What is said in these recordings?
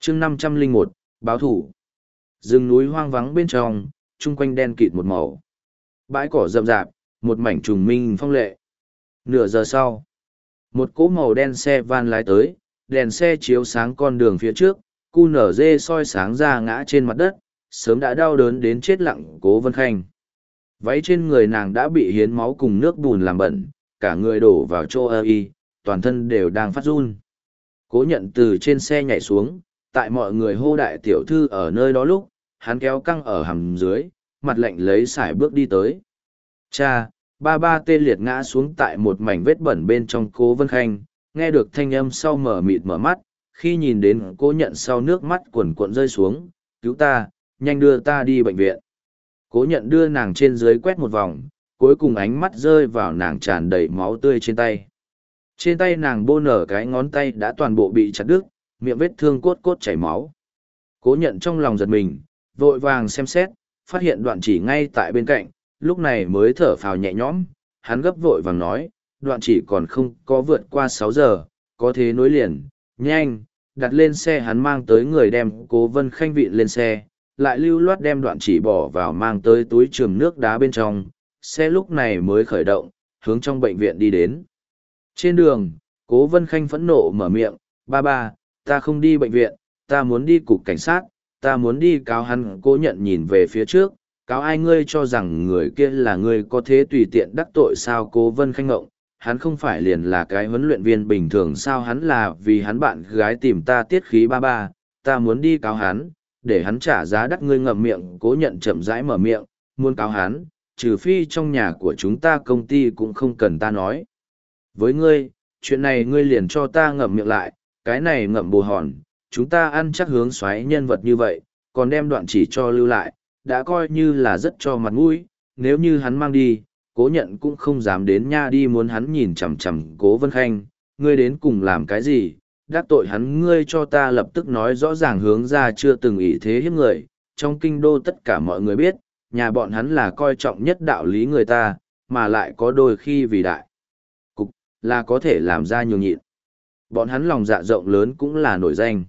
chương 501, báo thủ. Rừng núi hoang vắng bên trong, chung quanh đen kịt một màu. Bãi cỏ rậm rạp, một mảnh trùng minh phong lệ. Nửa giờ sau, một cỗ màu đen xe van lái tới, đèn xe chiếu sáng con đường phía trước, QNZ soi sáng ra ngã trên mặt đất, sớm đã đau đớn đến chết lặng Cố Vân Khanh. Váy trên người nàng đã bị hiến máu cùng nước bùn làm bẩn, cả người đổ vào chỗ y, toàn thân đều đang phát run. Cố Nhận từ trên xe nhảy xuống, tại mọi người hô đại tiểu thư ở nơi đó lúc, hắn kéo căng ở hầm dưới, mặt lạnh lấy sải bước đi tới. Cha, ba tê liệt ngã xuống tại một mảnh vết bẩn bên trong Cố Vân Khanh, nghe được thanh âm sau mở mịt mở mắt, khi nhìn đến Cố Nhận sau nước mắt cuồn cuộn rơi xuống, cứu ta, nhanh đưa ta đi bệnh viện. Cố Nhận đưa nàng trên dưới quét một vòng, cuối cùng ánh mắt rơi vào nàng tràn đầy máu tươi trên tay. Trên tay nàng bô nở cái ngón tay đã toàn bộ bị chặt đứt, miệng vết thương cốt cốt chảy máu. Cố Nhận trong lòng giật mình, vội vàng xem xét, phát hiện Đoạn Chỉ ngay tại bên cạnh, lúc này mới thở phào nhẹ nhõm, hắn gấp vội vàng nói, Đoạn Chỉ còn không có vượt qua 6 giờ, có thế nối liền, nhanh, đặt lên xe. Hắn mang tới người đem Cố Vân Khanh vịn lên xe, lại lưu loát đem Đoạn Chỉ bỏ vào mang tới túi chườm nước đá bên trong, xe lúc này mới khởi động, hướng trong bệnh viện đi đến. Trên đường, Cố Vân Khanh phẫn nộ mở miệng, ba, ta không đi bệnh viện, ta muốn đi cục cảnh sát, ta muốn đi cáo hắn. Cố Nhận nhìn về phía trước, cáo ai? Ngươi cho rằng người kia là ngươi có thế tùy tiện đắc tội sao? Cố Vân Khanh ngộng, hắn không phải liền là cái huấn luyện viên bình thường sao? Hắn là vì hắn bạn gái tìm ta tiết khí. Ba, ta muốn đi cáo hắn, để hắn trả giá đắt. Ngươi ngậm miệng. Cố Nhận chậm rãi mở miệng, muốn cáo hắn, trừ phi trong nhà của chúng ta công ty cũng không cần ta nói với ngươi, chuyện này ngươi liền cho ta ngậm miệng lại, cái này ngậm bồ hòn, chúng ta ăn chắc hướng xoáy nhân vật như vậy, còn đem Đoạn Chỉ cho lưu lại, đã coi như là rất cho mặt mũi, nếu như hắn mang đi, Cố Nhận cũng không dám đến nha đi. Muốn hắn nhìn chằm chằm Cố Vân Khanh, ngươi đến cùng làm cái gì, đắc tội hắn? Ngươi cho ta lập tức nói rõ ràng. Hướng ra chưa từng ý thế hiếp người, trong kinh đô tất cả mọi người biết, nhà bọn hắn là coi trọng nhất đạo lý người ta, mà lại có đôi khi vì đại cục, là có thể làm ra nhường nhịn. Bọn hắn lòng dạ rộng lớn cũng là nổi danh.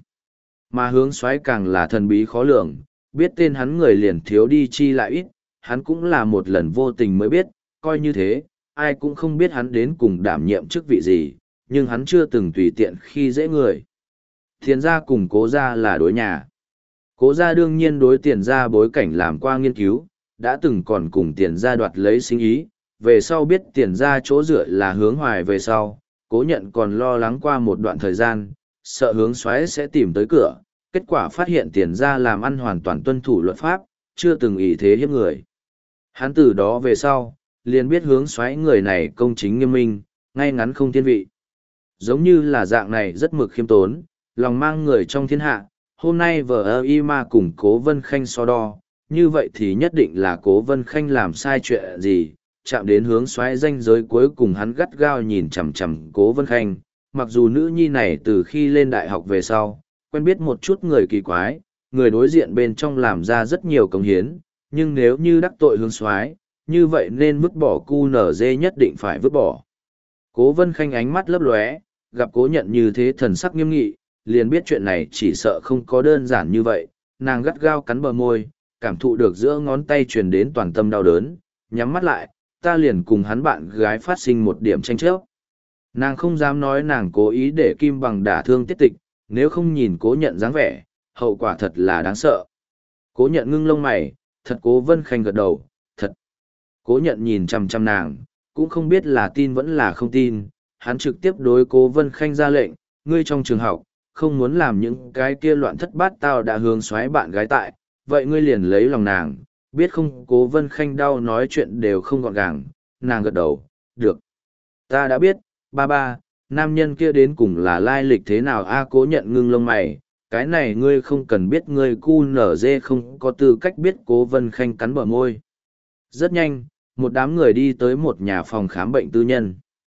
Mà Hướng Soái càng là thần bí khó lường, biết tên hắn người liền thiếu đi chi lại ít, hắn cũng là một lần vô tình mới biết, coi như thế, ai cũng không biết hắn đến cùng đảm nhiệm chức vị gì, nhưng hắn chưa từng tùy tiện khi dễ người. Tiền gia cùng Cố gia là đối nhà. Cố gia đương nhiên đối Tiền gia bối cảnh làm qua nghiên cứu, đã từng còn cùng Tiền gia đoạt lấy sinh ý, về sau biết Tiền gia chỗ dựa là Hướng Hoài về sau, Cố Nhận còn lo lắng qua một đoạn thời gian, sợ Hướng Soái sẽ tìm tới cửa, kết quả phát hiện Tiền gia làm ăn hoàn toàn tuân thủ luật pháp, chưa từng ý thế hiếp người. Hắn từ đó về sau, liền biết Hướng Soái người này công chính nghiêm minh, ngay ngắn không thiên vị. Giống như là dạng này rất mực khiêm tốn, lòng mang người trong thiên hạ, hôm nay vợ y ma cùng Cố Vân Khanh so đo, như vậy thì nhất định là Cố Vân Khanh làm sai chuyện gì, chạm đến Hướng Soái ranh giới cuối cùng. Hắn gắt gao nhìn chằm chằm Cố Vân Khanh, mặc dù nữ nhi này từ khi lên đại học về sau, quen biết một chút người kỳ quái, người đối diện bên trong làm ra rất nhiều công hiến, nhưng nếu như đắc tội Hướng Soái, như vậy nên vứt bỏ QNZ nhất định phải vứt bỏ. Cố Vân Khanh ánh mắt lấp lóe, gặp Cố Nhận như thế thần sắc nghiêm nghị, liền biết chuyện này chỉ sợ không có đơn giản như vậy. Nàng gắt gao cắn bờ môi, cảm thụ được giữa ngón tay truyền đến toàn tâm đau đớn, nhắm mắt lại, ta liền cùng hắn bạn gái phát sinh một điểm tranh chấp. Nàng không dám nói nàng cố ý để Kim Bằng đả thương Tiết Tịch, nếu không nhìn Cố Nhận dáng vẻ, hậu quả thật là đáng sợ. Cố Nhận ngưng lông mày, thật. Cố Vân Khanh gật đầu, thật. Cố Nhận nhìn chằm chằm nàng, cũng không biết là tin vẫn là không tin, hắn trực tiếp đối Cố Vân Khanh ra lệnh, ngươi trong trường học, không muốn làm những cái kia loạn thất bát tao đã Hướng Soái bạn gái tại, vậy ngươi liền lấy lòng nàng, biết không? Cố Vân Khanh đau nói chuyện đều không gọn gàng, nàng gật đầu, được. Ta đã biết, ba, nam nhân kia đến cùng là lai lịch thế nào a? Cố Nhận ngưng lông mày, cái này ngươi không cần biết, ngươi QNZ không có tư cách biết. Cố Vân Khanh cắn bờ môi. Rất nhanh, một đám người đi tới một nhà phòng khám bệnh tư nhân.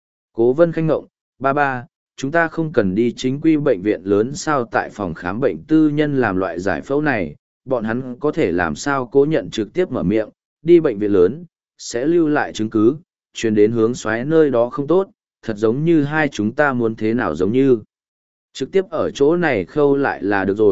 Cố Vân Khanh ngộng, ba, chúng ta không cần đi chính quy bệnh viện lớn sao? Tại phòng khám bệnh tư nhân làm loại giải phẫu này, bọn hắn có thể làm sao? Cố Nhận trực tiếp mở miệng, đi bệnh viện lớn, sẽ lưu lại chứng cứ, truyền đến Hướng Soái nơi đó không tốt, thật giống như hai chúng ta muốn thế nào giống như. Trực tiếp ở chỗ này khâu lại là được rồi,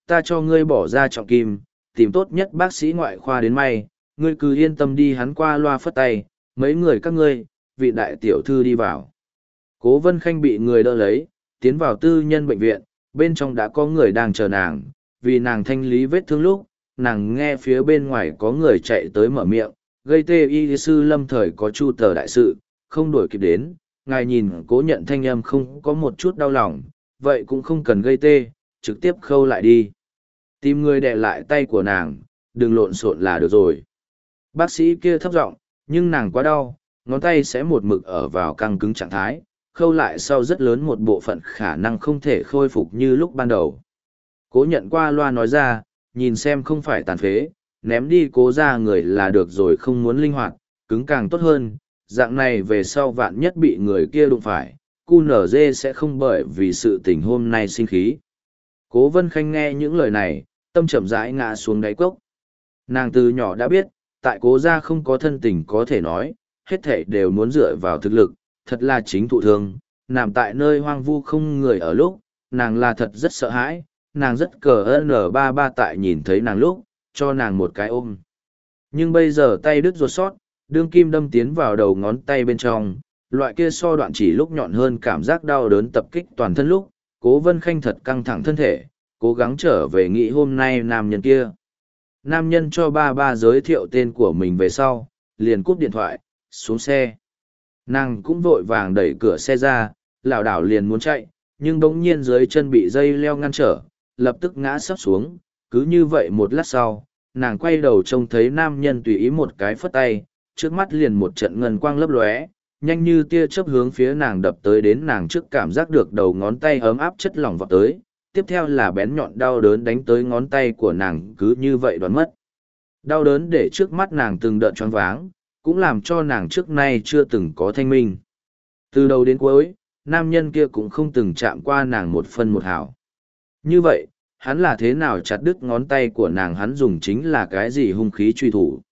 ta cho ngươi bỏ ra trọng kim, tìm tốt nhất bác sĩ ngoại khoa đến may, ngươi cứ yên tâm đi. Hắn qua loa phất tay, mấy người các ngươi, vị đại tiểu thư đi vào. Cố Vân Khanh bị người đỡ lấy, tiến vào tư nhân bệnh viện, bên trong đã có người đang chờ nàng, vì nàng thanh lý vết thương lúc, nàng nghe phía bên ngoài có người chạy tới mở miệng, gây tê y sư Lâm thời có chu tờ đại sự, không đuổi kịp đến, ngài nhìn Cố Nhận thanh âm không có một chút đau lòng, vậy cũng không cần gây tê, trực tiếp khâu lại đi. Tìm người đè lại tay của nàng, đừng lộn xộn là được rồi. Bác sĩ kia thấp giọng, nhưng nàng quá đau, ngón tay sẽ một mực ở vào căng cứng trạng thái, khâu lại sau rất lớn một bộ phận khả năng không thể khôi phục như lúc ban đầu. Cố Nhận qua loa nói ra, nhìn xem không phải tàn phế, ném đi Cố ra người là được rồi, không muốn linh hoạt, cứng càng tốt hơn, dạng này về sau vạn nhất bị người kia đụng phải, QNZ sẽ không bởi vì sự tình hôm nay sinh khí. Cố Vân Khanh nghe những lời này, tâm chậm rãi ngã xuống đáy cốc. Nàng từ nhỏ đã biết, tại Cố gia không có thân tình có thể nói, hết thảy đều muốn dựa vào thực lực, thật là chính thụ thương, nằm tại nơi hoang vu không người ở lúc, nàng là thật rất sợ hãi, nàng rất cờ N33 tại nhìn thấy nàng lúc, cho nàng một cái ôm. Nhưng bây giờ tay đứt ruột sót, đương kim đâm tiến vào đầu ngón tay bên trong, loại kia so đoạn chỉ lúc nhọn hơn cảm giác đau đớn tập kích toàn thân lúc, Cố Vân Khanh thật căng thẳng thân thể, cố gắng trở về nghĩ hôm nay nam nhân kia. Nam nhân cho ba giới thiệu tên của mình về sau, liền cúp điện thoại, xuống xe. Nàng cũng vội vàng đẩy cửa xe ra, lảo đảo liền muốn chạy, nhưng bỗng nhiên dưới chân bị dây leo ngăn trở, lập tức ngã sấp xuống. Cứ như vậy một lát sau, nàng quay đầu trông thấy nam nhân tùy ý một cái phất tay, trước mắt liền một trận ngân quang lấp lóe, nhanh như tia chớp hướng phía nàng đập tới, đến nàng trước cảm giác được đầu ngón tay ấm áp chất lỏng vọt tới, tiếp theo là bén nhọn đau đớn đánh tới ngón tay của nàng, cứ như vậy đoán mất. Đau đớn để trước mắt nàng từng đợt choáng váng, cũng làm cho nàng trước nay chưa từng có thanh minh. Từ đầu đến cuối, nam nhân kia cũng không từng chạm qua nàng một phân một hào. Như vậy, hắn là thế nào chặt đứt ngón tay của nàng, hắn dùng chính là cái gì hung khí truy thủ.